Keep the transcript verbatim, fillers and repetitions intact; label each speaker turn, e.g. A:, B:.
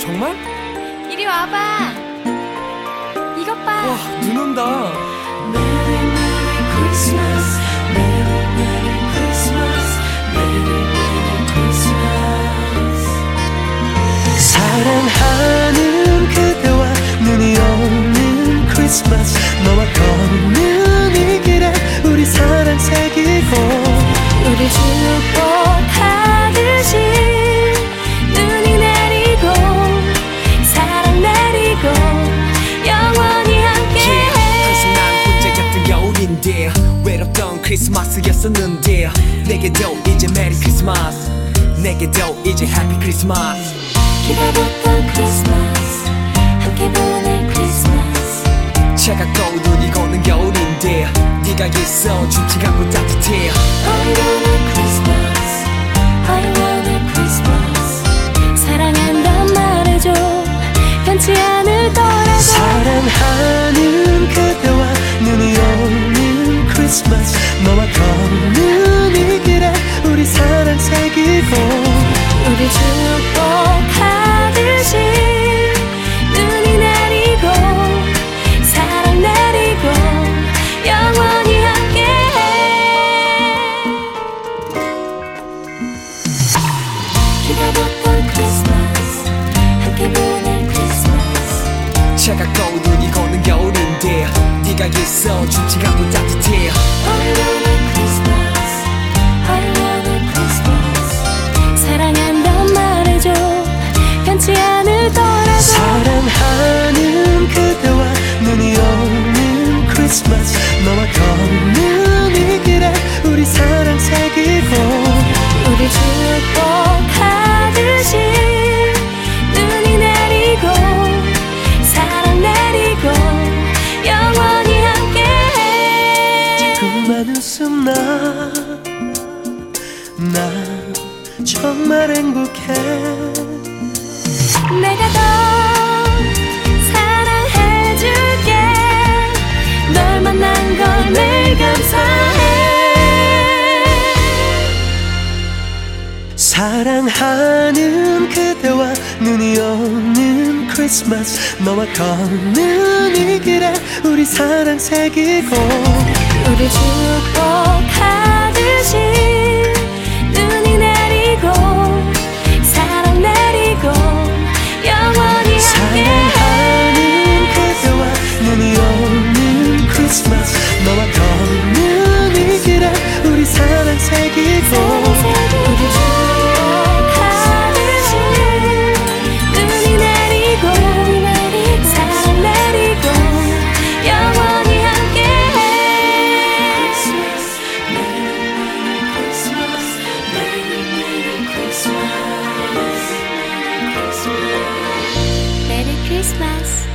A: 정말?
B: 이리 와봐. 이것 봐.
A: 와, 눈 온다.
C: Merry Merry Christmas, Merry Merry Christmas, Merry Merry Christmas.
D: 사랑하는 그대와 눈이 오는 크리스마스. 너와 걷는 이 길에 우리 사랑 새기고
B: 우리 축복하듯이 눈이 내리고 사랑 내리고 영원히 함께해.
A: 항상 난 혼자였던 겨울인데 외롭던 크리스마스였었는데 내게도 이제 메리 크리스마스, 내게도 이제 해피 크리스마스.
B: 기다렸던 크리스마스 함께 보낼 크리스마스.
A: 차갑고 눈이 고는 겨울인데 네가 있어 춥지 않고 따뜻해.
B: I want a Christmas, I want a Christmas. 사랑한단 말해줘 변치 않을 거라고.
D: 사랑하는 그대와 눈이 오는 크리스마스. 너와 걷는 이 길에 우리 사랑 새기고
B: 우리 축복하듯이 눈이 내리고 사랑 내리고 영원히 함께해. 기다렸던 크리스마스 함께 보낼 크리스마스.
A: 차갑고 눈이 고는 겨울인데 네가 있어 춥지 않고 따뜻해.
B: I want a Christmas, I want a Christmas. 사랑한단 말해줘 변치 않을 거라고.
D: 사랑하는 그대와 눈이 오는 크리스마스. 너와 걷는 이 길에 우리 사랑 새기고
B: 우리 축복하듯이 눈이 내리고 사랑 내리고 영원히 함께해.
D: 그만 웃음 나, 나 정말 행복해.
B: 내가 더 사랑해줄게. 널 만난 걸 매일 감사해.
D: 사랑하는 그대와 눈이 오는 크리스마스. 너와 걷는 이 길에 우리 사랑 새기고
B: 우리 축복하듯이 눈이 내리고 사랑 내리고 영원히 함께해.
D: 사랑하는 그대와 눈이 오는 크리스마스. 너와 걷는 이 길에 우리 사랑 새기고
B: 우리 축복하듯이 눈이 내리고 사랑 내리고 영원히 함께해. 메리 크리스마스.